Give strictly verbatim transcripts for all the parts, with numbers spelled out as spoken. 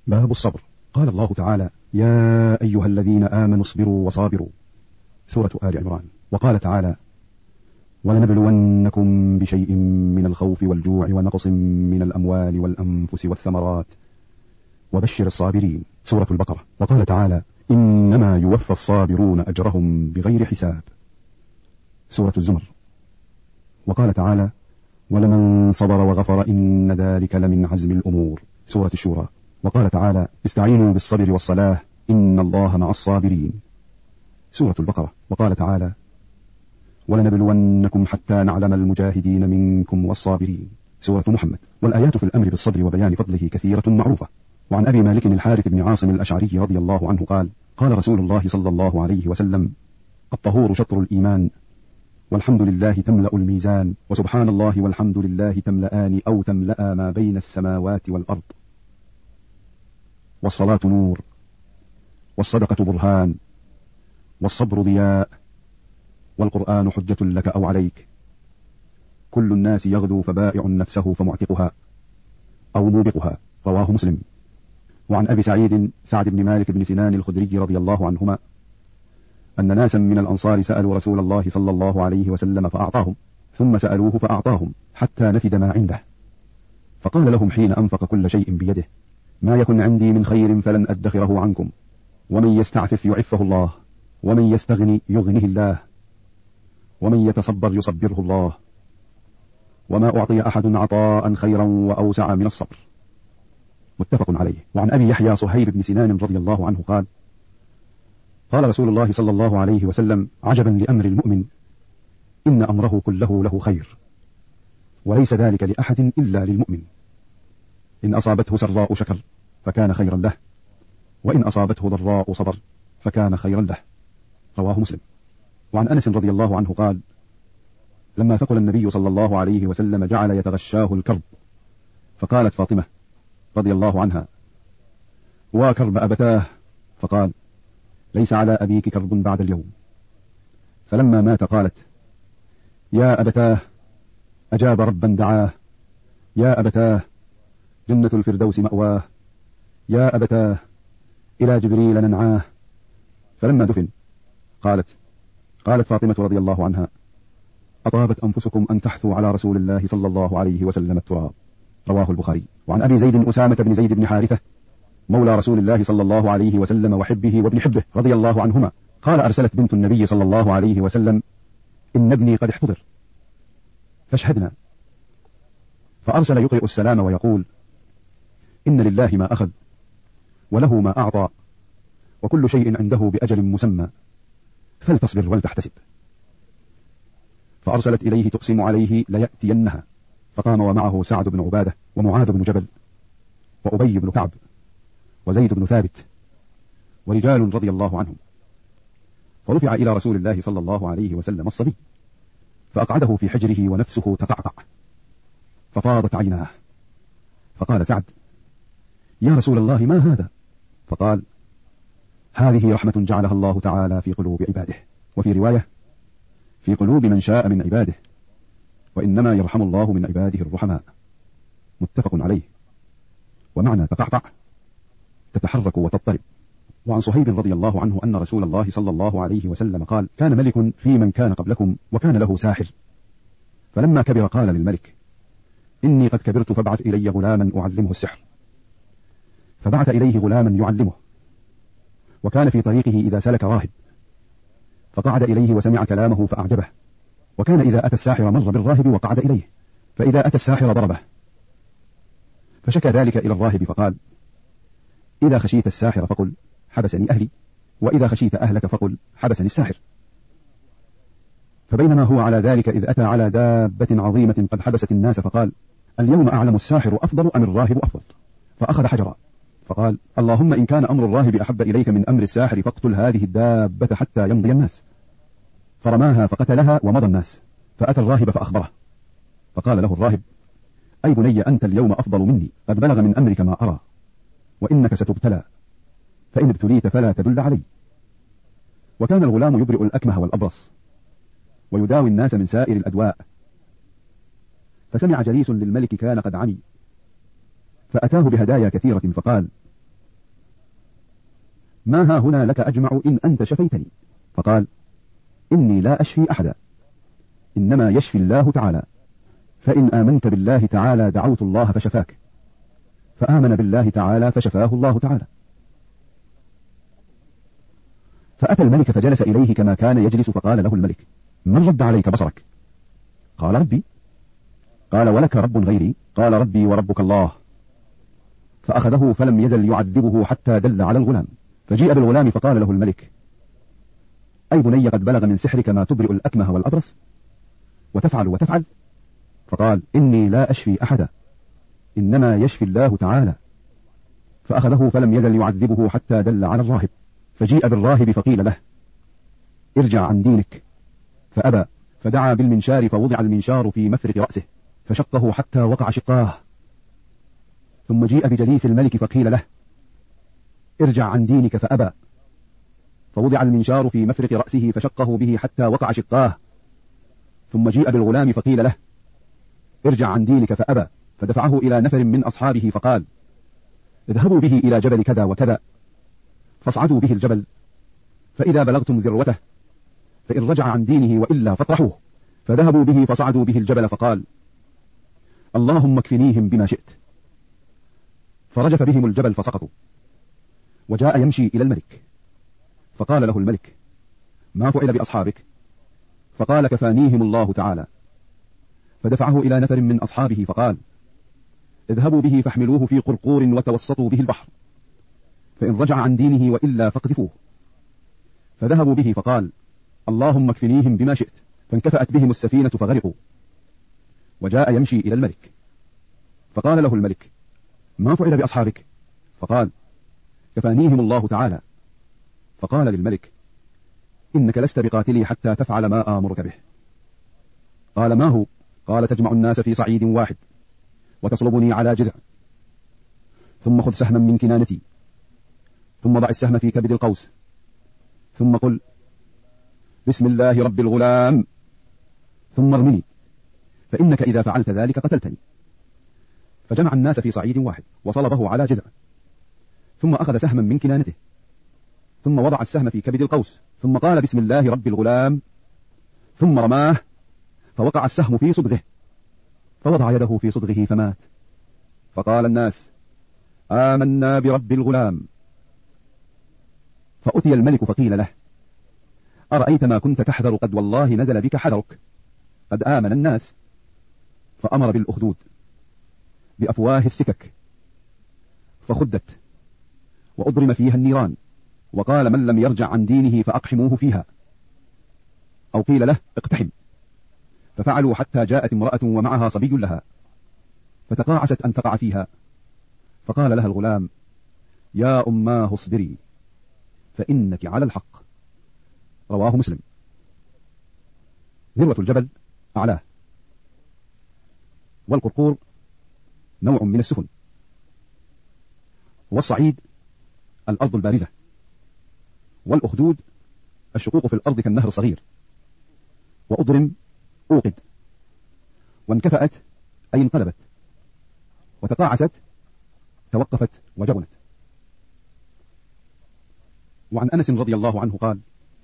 باب الصبر. قال الله تعالى: يا أيها الذين آمنوا اصبروا وصابروا، سورة آل عمران. وقال تعالى: ولنبلونكم بشيء من الخوف والجوع ونقص من الأموال والأنفس والثمرات وبشر الصابرين، سورة البقرة. وقال تعالى: إنما يوفى الصابرون أجرهم بغير حساب، سورة الزمر. وقال تعالى: ولمن صبر وغفر إن ذلك لمن عزم الأمور، سورة الشورى. وقال تعالى: استعينوا بالصبر والصلاة إن الله مع الصابرين، سورة البقرة. وقال تعالى: ولنبلونكم حتى نعلم المجاهدين منكم والصابرين، سورة محمد. والآيات في الأمر بالصبر وبيان فضله كثيرة معروفة. وعن أبي مالك الحارث بن عاصم الأشعري رضي الله عنه قال: قال رسول الله صلى الله عليه وسلم: الطهور شطر الإيمان، والحمد لله تملأ الميزان، وسبحان الله والحمد لله تملأان أو تملأ ما بين السماوات والأرض، والصلاة نور، والصدقة برهان، والصبر ضياء، والقرآن حجة لك أو عليك، كل الناس يغدو فبائع نفسه فمعتقها أو موبقها، رواه مسلم. وعن أبي سعيد سعد بن مالك بن سنان الخدري رضي الله عنهما أن ناسا من الأنصار سألوا رسول الله صلى الله عليه وسلم فأعطاهم، ثم سألوه فأعطاهم حتى نفد ما عنده، فقال لهم حين أنفق كل شيء بيده: ما يكن عندي من خير فلن أدخره عنكم، ومن يستعفف يعفه الله، ومن يستغني يغنه الله، ومن يتصبر يصبره الله، وما أعطي أحد عطاء خيرا وأوسع من الصبر، متفق عليه. وعن أبي يحيى صهيب بن سنان رضي الله عنه قال: قال رسول الله صلى الله عليه وسلم: عجبا لأمر المؤمن، إن أمره كله له خير، وليس ذلك لأحد إلا للمؤمن، إن أصابته سراء شكر فكان خيرا له، وإن أصابته ضراء صبر فكان خيرا له، رواه مسلم. وعن أنس رضي الله عنه قال: لما ثقل النبي صلى الله عليه وسلم جعل يتغشاه الكرب، فقالت فاطمة رضي الله عنها: وكرب أبتاه، فقال: ليس على أبيك كرب بعد اليوم. فلما مات قالت: يا أبتاه، أجاب ربا دعاه، يا أبتاه، جنة الفردوس مأواه، يا أبتاه، إلى جبريل ننعاه. فلما دفن قالت قالت فاطمة رضي الله عنها: أطابت أنفسكم أن تحثوا على رسول الله صلى الله عليه وسلم التراب، رواه البخاري. وعن أبي زيد أسامة بن زيد بن حارثة مولى رسول الله صلى الله عليه وسلم وحبه وابن حبه رضي الله عنهما قال: أرسلت بنت النبي صلى الله عليه وسلم: إن ابني قد احتضر فاشهدنا. فأرسل يقرئ السلام ويقول: إن لله ما أخذ وله ما أعطى، وكل شيء عنده بأجل مسمى، فلتصبر ولتحتسب. فأرسلت إليه تقسم عليه ليأتينها، فقام ومعه سعد بن عبادة ومعاذ بن جبل وأبي بن كعب وزيد بن ثابت ورجال رضي الله عنهم، فرفع إلى رسول الله صلى الله عليه وسلم الصبي، فأقعده في حجره ونفسه تقعقع، ففاضت عيناه، فقال سعد: يا رسول الله ما هذا؟ فقال: هذه رحمة جعلها الله تعالى في قلوب عباده، وفي رواية: في قلوب من شاء من عباده، وإنما يرحم الله من عباده الرحماء، متفق عليه. ومعنى تقعقع تتحرك وتضطرب. وعن صهيب رضي الله عنه أن رسول الله صلى الله عليه وسلم قال: كان ملك في من كان قبلكم وكان له ساحر، فلما كبر قال للملك: إني قد كبرت فابعث إلي غلاما أعلمه السحر. فبعث إليه غلاما يعلمه، وكان في طريقه إذا سلك راهب، فقعد إليه وسمع كلامه فأعجبه، وكان إذا أتى الساحر مر بالراهب وقعد إليه، فإذا أتى الساحر ضربه، فشكى ذلك إلى الراهب فقال: إذا خشيت الساحر فقل حبسني أهلي، وإذا خشيت أهلك فقل حبسني الساحر. فبينما هو على ذلك إذ أتى على دابة عظيمة قد حبست الناس، فقال: اليوم أعلم الساحر أفضل أم الراهب أفضل؟ فأخذ حجرا فقال: اللهم إن كان أمر الراهب أحب إليك من أمر الساحر فاقتل هذه الدابة حتى يمضي الناس. فرماها فقتلها ومضى الناس، فأتى الراهب فأخبره، فقال له الراهب: أي بني أنت اليوم أفضل مني، قد بلغ من أمرك ما أرى، وإنك ستبتلى، فإن ابتليت فلا تدل علي. وكان الغلام يبرئ الأكمه والأبرص ويداوي الناس من سائر الأدواء. فسمع جليس للملك كان قد عمي، فأتاه بهدايا كثيرة، فقال: ما ها هنا لك أجمع إن أنت شفيتني. فقال إني لا أشفي أحدا، إنما يشفي الله تعالى، فإن آمنت بالله تعالى دعوت الله فشفاك، فآمن بالله تعالى فشفاه الله تعالى. فأتى الملك فجلس إليه كما كان يجلس، فقال له الملك من رد عليك بصرك؟ قال ربي. قال ولك رب غيري؟ قال ربي وربك الله. فأخذه فلم يزل يعذبه حتى دل على الغلام، فجيء بالغلام فقال له الملك أي بني قد بلغ من سحرك ما تبرئ الأكمه والأبرص وتفعل وتفعل؟ فقال إني لا أشفي أحدا، إنما يشفي الله تعالى. فأخذه فلم يزل يعذبه حتى دل على الراهب، فجيء بالراهب فقيل له ارجع عن دينك، فأبى، فدعا بالمنشار فوضع المنشار في مفرق رأسه فشقه حتى وقع شقاه. ثم جيء بجليس الملك فقيل له ارجع عن دينك، فأبى، فوضع المنشار في مفرق رأسه فشقه به حتى وقع شقاه. ثم جيء بالغلام فقيل له ارجع عن دينك، فأبى، فدفعه إلى نفر من أصحابه فقال اذهبوا به إلى جبل كذا وكذا فاصعدوا به الجبل، فإذا بلغتم ذروته فإن رجع عن دينه وإلا فاطرحوه. فذهبوا به فصعدوا به الجبل، فقال اللهم اكفنيهم بما شئت، فرجف بهم الجبل فسقطوا. وجاء يمشي إلى الملك، فقال له الملك ما فعل بأصحابك؟ فقال كفانيهم الله تعالى. فدفعه إلى نفر من أصحابه فقال اذهبوا به فاحملوه في قرقور وتوسطوا به البحر، فإن رجع عن دينه وإلا فاقذفوه. فذهبوا به فقال اللهم اكفنيهم بما شئت، فانكفأت بهم السفينة فغرقوا. وجاء يمشي إلى الملك، فقال له الملك ما فعل بأصحابك؟ فقال كفانيهم الله تعالى. فقال للملك إنك لست بقاتلي حتى تفعل ما آمرك به. قال ما هو؟ قال تجمع الناس في صعيد واحد وتصلبني على جذع، ثم خذ سهما من كنانتي، ثم ضع السهم في كبد القوس، ثم قل بسم الله رب الغلام، ثم ارمني، فإنك إذا فعلت ذلك قتلتني. فجمع الناس في صعيد واحد وصلبه على جذع، ثم أخذ سهما من كنانته، ثم وضع السهم في كبد القوس، ثم قال بسم الله رب الغلام، ثم رماه فوقع السهم في صدغه، فوضع يده في صدغه فمات. فقال الناس آمنا برب الغلام. فأتي الملك فقيل له أرأيت ما كنت تحذر قد والله نزل بك حذرك، قد آمن الناس. فأمر بالأخدود بأفواه السكك فخدت وأضرم فيها النيران، وقال من لم يرجع عن دينه فأقحموه فيها، أو قيل له اقتحم. ففعلوا حتى جاءت امرأة ومعها صبي لها، فتقاعست أن تقع فيها، فقال لها الغلام يا أماه اصبري فإنك على الحق. رواه مسلم. ذروة الجبل أعلاه، والقرقور نوع من السفن، والصعيد الأرض البارزة، والأخدود الشقوق في الأرض كالنهر الصغير. وأضرم أوقد، وانكفأت أي انقلبت، وتقاعست توقفت وجبنت. وعن أنس رضي الله عنه قال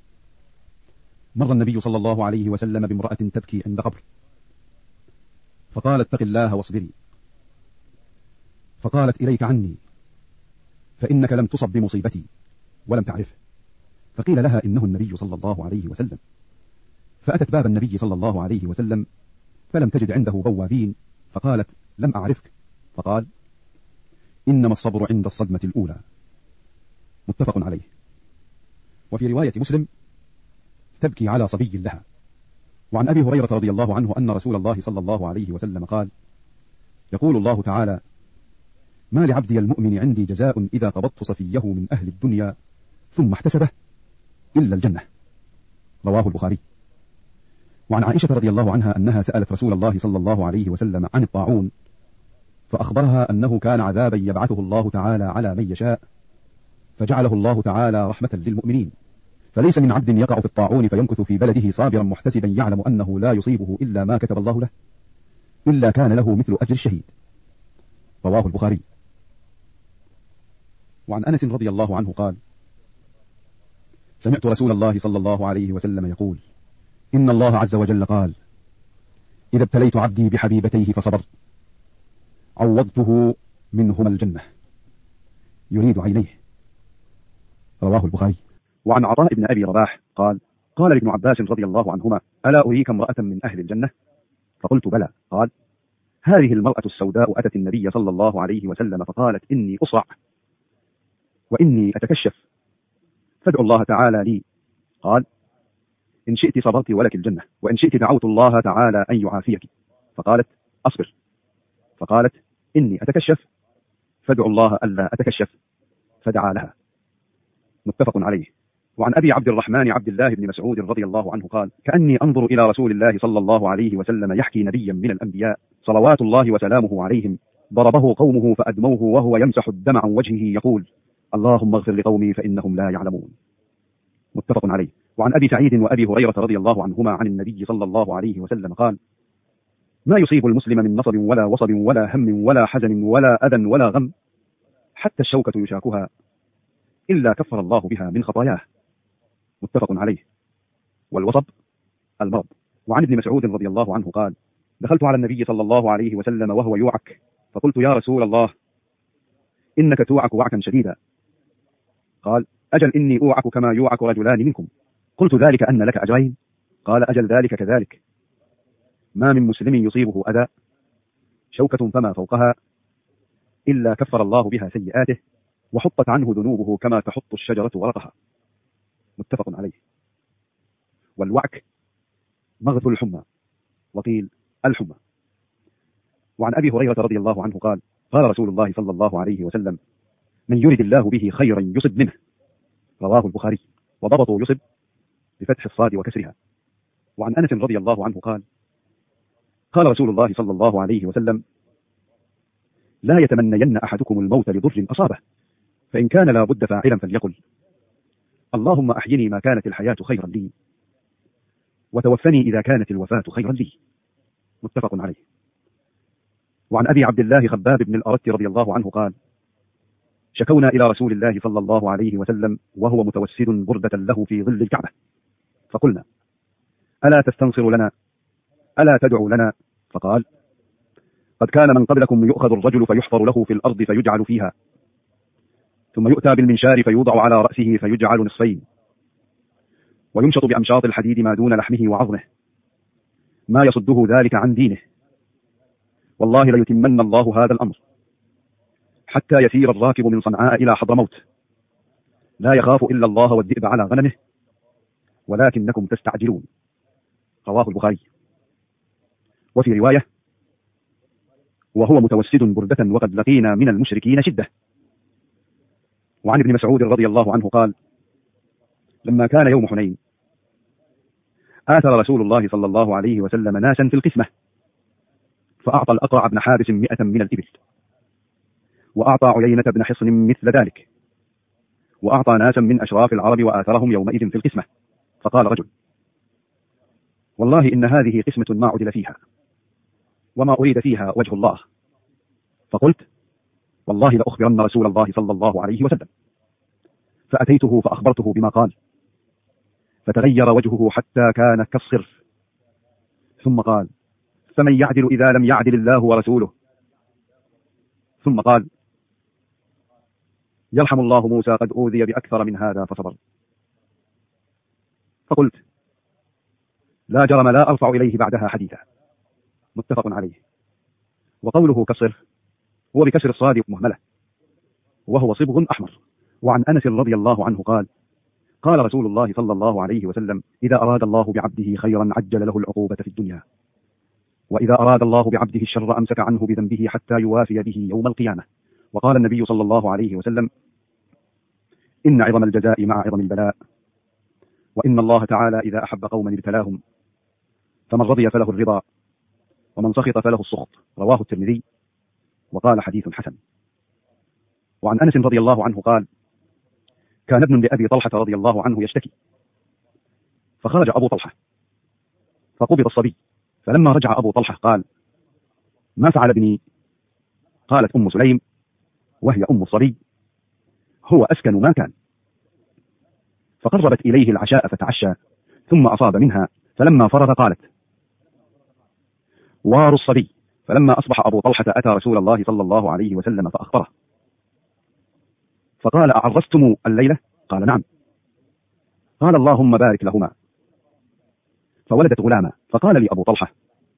مر النبي صلى الله عليه وسلم بامرأة تبكي عند قبر، فقال اتق الله واصبري، فقالت إليك عني فإنك لم تصب بمصيبتي ولم تعرف. فقيل لها إنه النبي صلى الله عليه وسلم، فأتت باب النبي صلى الله عليه وسلم فلم تجد عنده بوابين، فقالت لم أعرفك، فقال إنما الصبر عند الصدمة الأولى. متفق عليه. وفي رواية مسلم تبكي على صبي لها. وعن أبي هريرة رضي الله عنه أن رسول الله صلى الله عليه وسلم قال يقول الله تعالى ما لعبدي المؤمن عندي جزاء إذا قبضت صفيه من أهل الدنيا ثم احتسبه إلا الجنة. رواه البخاري. وعن عائشة رضي الله عنها أنها سألت رسول الله صلى الله عليه وسلم عن الطاعون، فأخبرها أنه كان عذابا يبعثه الله تعالى على من يشاء، فجعله الله تعالى رحمة للمؤمنين، فليس من عبد يقع في الطاعون فيمكث في بلده صابرا محتسبا يعلم أنه لا يصيبه إلا ما كتب الله له إلا كان له مثل أجر الشهيد. رواه البخاري. وعن أنس رضي الله عنه قال سمعت رسول الله صلى الله عليه وسلم يقول: إن الله عز وجل قال: إذا ابتليت عبدي بحبيبتيه فصبر عوضته منهما الجنة، يريد عينيه. رواه البخاري. وعن عطاء بن أبي رباح قال: قال ابن عباس رضي الله عنهما: ألا أريك امرأة من أهل الجنة؟ فقلت: بلى. قال: هذه المرأة السوداء أتت النبي صلى الله عليه وسلم فقالت: إني أصرع وإني أتكشف فادعوا الله تعالى لي. قال: إن شئت صبرت ولك الجنة، وإن شئت دعوت الله تعالى أن يعافيك. فقالت: أصبر. فقالت: إني أتكشف فادعوا الله ألا أتكشف، فدعا لها. متفق عليه. وعن أبي عبد الرحمن عبد الله بن مسعود رضي الله عنه قال: كأني أنظر إلى رسول الله صلى الله عليه وسلم يحكي نبيا من الأنبياء صلوات الله وسلامه عليهم ضربه قومه فأدموه وهو يمسح الدم عن وجهه يقول: اللهم اغفر لقومي فإنهم لا يعلمون. متفق عليه. وعن أبي سعيد وأبي هريرة رضي الله عنهما عن النبي صلى الله عليه وسلم قال: ما يصيب المسلم من نصب ولا وصب ولا هم ولا حزن ولا أذى ولا غم حتى الشوكة يشاكها إلا كفر الله بها من خطاياه. متفق عليه. والوصب المرض. وعن ابن مسعود رضي الله عنه قال: دخلت على النبي صلى الله عليه وسلم وهو يوعك، فقلت: يا رسول الله، إنك توعك وعكا شديدا. قال: أجل إني أوعك كما يوعك رجلان منكم. قلت: ذلك أن لك أجرين؟ قال: أجل ذلك كذلك. ما من مسلم يصيبه أذى شوكة فما فوقها إلا كفر الله بها سيئاته وحطت عنه ذنوبه كما تحط الشجرة ورقها. متفق عليه. والوعك مغث الحمى، وقيل الحمى. وعن أبي هريرة رضي الله عنه قال: قال رسول الله صلى الله عليه وسلم: من يرد الله به خيرا يصب منه. رواه البخاري. وضبطوا يصب بفتح الصاد وكسرها. وعن أنس رضي الله عنه قال: قال رسول الله صلى الله عليه وسلم: لا يتمنين أحدكم الموت لضر أصابه، فإن كان لا بد فاعلا فليقل: اللهم أحيني ما كانت الحياة خيرا لي، وتوفني إذا كانت الوفاة خيرا لي. متفق عليه. وعن أبي عبد الله خباب بن الأرت رضي الله عنه قال: شكونا إلى رسول الله صلى الله عليه وسلم وهو متوسد بردة له في ظل الكعبة، فقلنا: ألا تستنصر لنا؟ ألا تدعو لنا؟ فقال: قد كان من قبلكم يؤخذ الرجل فيحفر له في الأرض فيجعل فيها، ثم يؤتى بالمنشار فيوضع على رأسه فيجعل نصفين، ويمشط بأمشاط الحديد ما دون لحمه وعظمه، ما يصده ذلك عن دينه. والله ليتمن الله هذا الأمر حتى يسير الراكب من صنعاء إلى حضرموت لا يخاف إلا الله والذئب على غنمه، ولكنكم تستعجلون. رواه البخاري. وفي رواية: وهو متوسد بردة وقد لقينا من المشركين شدة. وعن ابن مسعود رضي الله عنه قال: لما كان يوم حنين آثر رسول الله صلى الله عليه وسلم ناسا في القسمة، فأعطى الأقرع بن حابس مئة من الإبل، وأعطى عيينة بن حصن مثل ذلك، وأعطى ناسا من أشراف العرب وآثرهم يومئذ في القسمة. فقال رجل: والله إن هذه قسمة ما عدل فيها وما أريد فيها وجه الله. فقلت: والله لأخبرن رسول الله صلى الله عليه وسلم. فأتيته فأخبرته بما قال، فتغير وجهه حتى كان كالصرف، ثم قال: فمن يعدل إذا لم يعدل الله ورسوله؟ ثم قال: يرحم الله موسى قد أوذي بأكثر من هذا فصبر. فقلت: لا جرم لا أرفع إليه بعدها حديثا. متفق عليه. وقوله كالصرف هو بكسر الصاد مهملة، وهو صبغ أحمر. وعن أنس رضي الله عنه قال: قال رسول الله صلى الله عليه وسلم: إذا أراد الله بعبده خيرا عجل له العقوبة في الدنيا، وإذا أراد الله بعبده الشر أمسك عنه بذنبه حتى يوافي به يوم القيامة. وقال النبي صلى الله عليه وسلم: إن عظم الجزاء مع عظم البلاء، وإن الله تعالى إذا أحب قوما ابتلاهم، فمن رضي فله الرضا ومن سخط فله السخط. رواه الترمذي وقال حديث حسن. وعن أنس رضي الله عنه قال: كان ابن لأبي طلحة رضي الله عنه يشتكي، فخرج أبو طلحة فقبض الصبي، فلما رجع أبو طلحة قال: ما فعل ابني؟ قالت أم سليم وهي أم الصبي: هو أسكن ما كان. فقربت إليه العشاء فتعشى ثم أصاب منها، فلما فرغ قالت: وار الصبي. فلما أصبح أبو طلحة أتى رسول الله صلى الله عليه وسلم فأخبره، فقال: أعرستم الليلة؟ قال: نعم. قال: اللهم بارك لهما. فولدت غلاما، فقال لي أبو طلحة: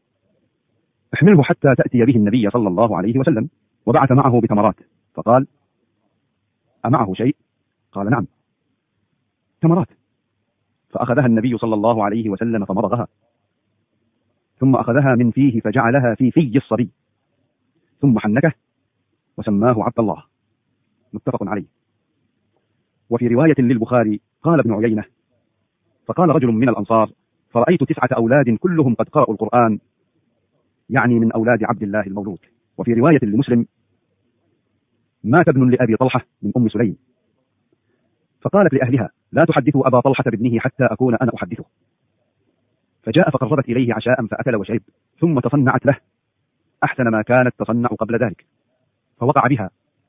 احمله حتى تأتي به النبي صلى الله عليه وسلم، وبعث معه بتمرات، فقال: أمعه شيء؟ قال: نعم، تمرات. فأخذها النبي صلى الله عليه وسلم فمضغها، ثم أخذها من فيه فجعلها في في الصبي، ثم حنكه وسماه عبد الله، متفق عليه. وفي رواية للبخاري قال ابن عيينة: فقال رجل من الأنصار: فرأيت تسعة أولاد كلهم قد قرأوا القرآن، يعني من أولاد عبد الله المولود. وفي رواية لمسلم: مات ابن لأبي طلحة من أم سليم، فقالت لأهلها: لا تحدثوا أبا طلحة بابنه حتى أكون أنا أحدثه. فجاء فقربت إليه عشاء فأكل وشرب، ثم تصنعت له أحسن ما كانت تصنع قبل ذلك، فوقع بها.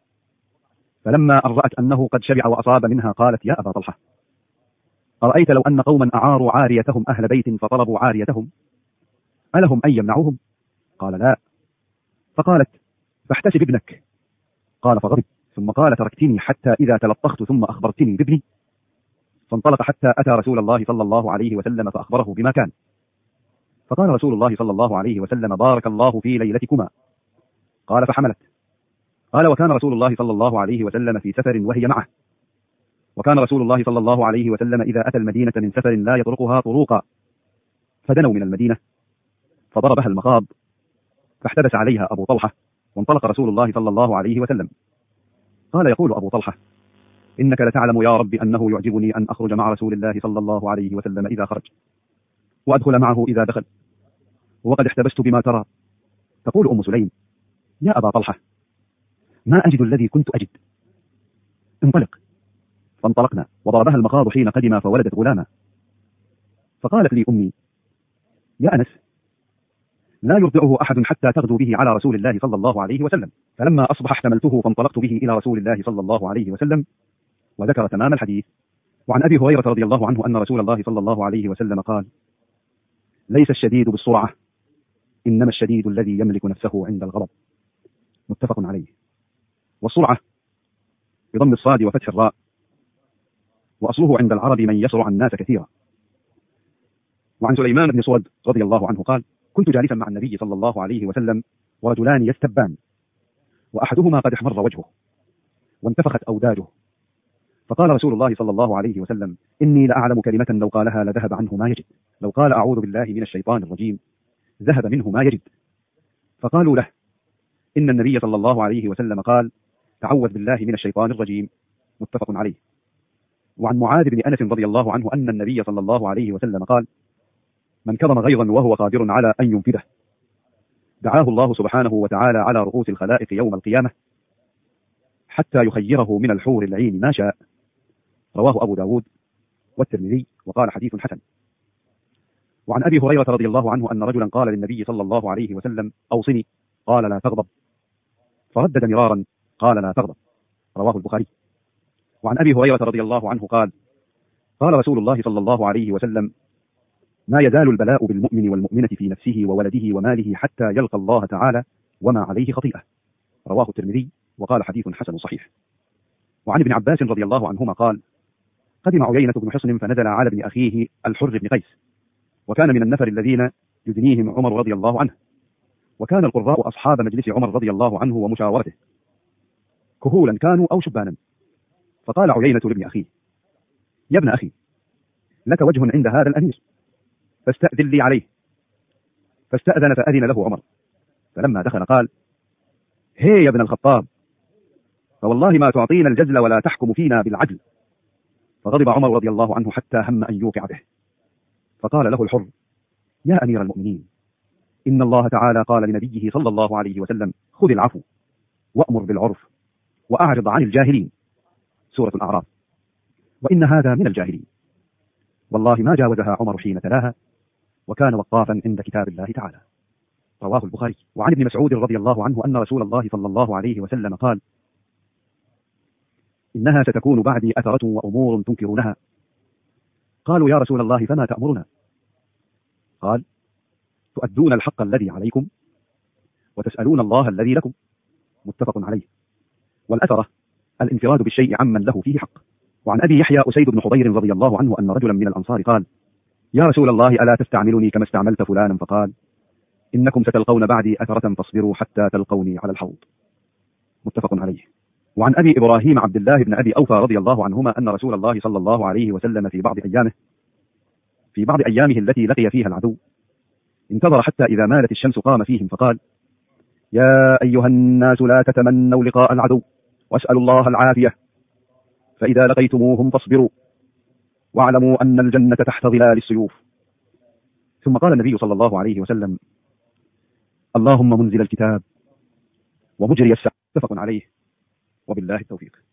فلما أن رأت أنه قد شبع وأصاب منها قالت: يا أبا طلحة، أرأيت لو أن قوما أعاروا عاريتهم أهل بيت فطلبوا عاريتهم، ألهم أن يمنعوهم؟ قال: لا. فقالت: فاحتسب ابنك. قال: فغضب، ثم قال: تركتني حتى إذا تلطخت ثم أخبرتني بابني. فانطلق حتى أتى رسول الله صلى الله عليه وسلم فأخبره بما كان. فقال رسول الله صلى الله عليه وسلم: بارك الله في ليلتكما. قال: فحملت. قال: وكان رسول الله صلى الله عليه وسلم في سفر وهي معه، وكان رسول الله صلى الله عليه وسلم إذا أتى المدينة من سفر لا يطرقها طروقا، فدنوا من المدينة فضربها المخاض، فاحتبس عليها أبو طلحة، وانطلق رسول الله صلى الله عليه وسلم. قال يقول أبو طلحة: إنك لتعلم يا رب أنه يعجبني أن أخرج مع رسول الله صلى الله عليه وسلم إذا خرج، وأدخل معه إذا دخل، وقد احتبست بما ترى. تقول أم سليم: يا أبا طلحة، ما أجد الذي كنت أجد، انطلق. فانطلقنا، وضربها المخاض حين قدم فولدت غلاما. فقالت لي أمي: يا أنس، لا يرضعه أحد حتى تغدو به على رسول الله صلى الله عليه وسلم. فلما أصبح احتملته فانطلقت به إلى رسول الله صلى الله عليه وسلم، وذكر تمام الحديث. وعن أبي هريرة رضي الله عنه أن رسول الله صلى الله عليه وسلم قال: ليس الشديد بالسرعة، إنما الشديد الذي يملك نفسه عند الغضب، متفق عليه. والسرعة بضم الصاد وفتح الراء، وأصله عند العرب من يسرع الناس كثيرا. وعن سليمان بن سود رضي الله عنه قال: كنت جالسا مع النبي صلى الله عليه وسلم ورجلان يستبان، وأحدهما قد احمر وجهه وانتفخت أوداجه، فقال رسول الله صلى الله عليه وسلم: إني لأعلم كلمة لو قالها لذهب عنه ما يجد، لو قال أعوذ بالله من الشيطان الرجيم ذهب منه ما يجد. فقالوا له: إن النبي صلى الله عليه وسلم قال: تعوذ بالله من الشيطان الرجيم، متفق عليه. وعن معاذ بن أنس رضي الله عنه أن النبي صلى الله عليه وسلم قال: من كظم غيظا وهو قادر على أن ينفذه دعاه الله سبحانه وتعالى على رؤوس الخلائق يوم القيامة حتى يخيره من الحور العين ما شاء. رواه أبو داود والترمذي وقال حديث حسن. وعن أبي هريرة رضي الله عنه أن رجلا قال للنبي صلى الله عليه وسلم: أوصني. قال: لا تغضب. فردد مرارا: قال: لا تغضب. رواه البخاري. وعن أبي هريرة رضي الله عنه قال: قال رسول الله صلى الله عليه وسلم: ما يزال البلاء بالمؤمن والمؤمنة في نفسه وولده وماله حتى يلقى الله تعالى وما عليه خطيئة. رواه الترمذي وقال حديث حسن صحيح. وعن ابن عباس رضي الله عنهما قال: قدم عيينة بن حصن فنزل على ابن أخيه الحر بن قيس، وكان من النفر الذين يدنيهم عمر رضي الله عنه، وكان القراء أصحاب مجلس عمر رضي الله عنه ومشاورته، كهولا كانوا أو شبانا. فقال عيينة لابن أخيه: يا ابن أخي، لك وجه عند هذا الأمير، فاستأذن لي عليه. فاستأذن فأذن له عمر، فلما دخل قال: هي يا ابن الخطاب، فوالله ما تعطينا الجزل ولا تحكم فينا بالعدل. فغضب عمر رضي الله عنه حتى هم أن يوقع به. فقال له الحر: يا أمير المؤمنين، إن الله تعالى قال لنبيه صلى الله عليه وسلم: خذ العفو وأمر بالعرف وأعرض عن الجاهلين، سورة الأعراف، وإن هذا من الجاهلين. والله ما جاوزها عمر حين تلاها، وكان وقافا عند كتاب الله تعالى. رواه البخاري. وعن ابن مسعود رضي الله عنه أن رسول الله صلى الله عليه وسلم قال: إنها ستكون بعدي أثرة وأمور تنكرونها، قالوا يا رسول الله فما تأمرنا؟ قال تؤدون الحق الذي عليكم وتسألون الله الذي لكم. متفق عليه. والأثرة الانفراد بالشيء عمن له فيه حق. وعن أبي يحيى أسيد بن حضير رضي الله عنه أن رجلا من الأنصار قال يا رسول الله ألا تستعملني كما استعملت فلانا؟ فقال إنكم ستلقون بعدي أثرة فاصبروا حتى تلقوني على الحوض. متفق عليه. وعن أبي إبراهيم عبد الله بن أبي أوفى رضي الله عنهما أن رسول الله صلى الله عليه وسلم في بعض أيامه في بعض أيامه التي لقي فيها العدو انتظر حتى إذا مالت الشمس قام فيهم فقال يا أيها الناس لا تتمنوا لقاء العدو واسألوا الله العافية، فإذا لقيتموهم فاصبروا واعلموا أن الجنة تحت ظلال السيوف. ثم قال النبي صلى الله عليه وسلم اللهم منزل الكتاب ومجري السحاب. متفق عليه. وبالله التوفيق.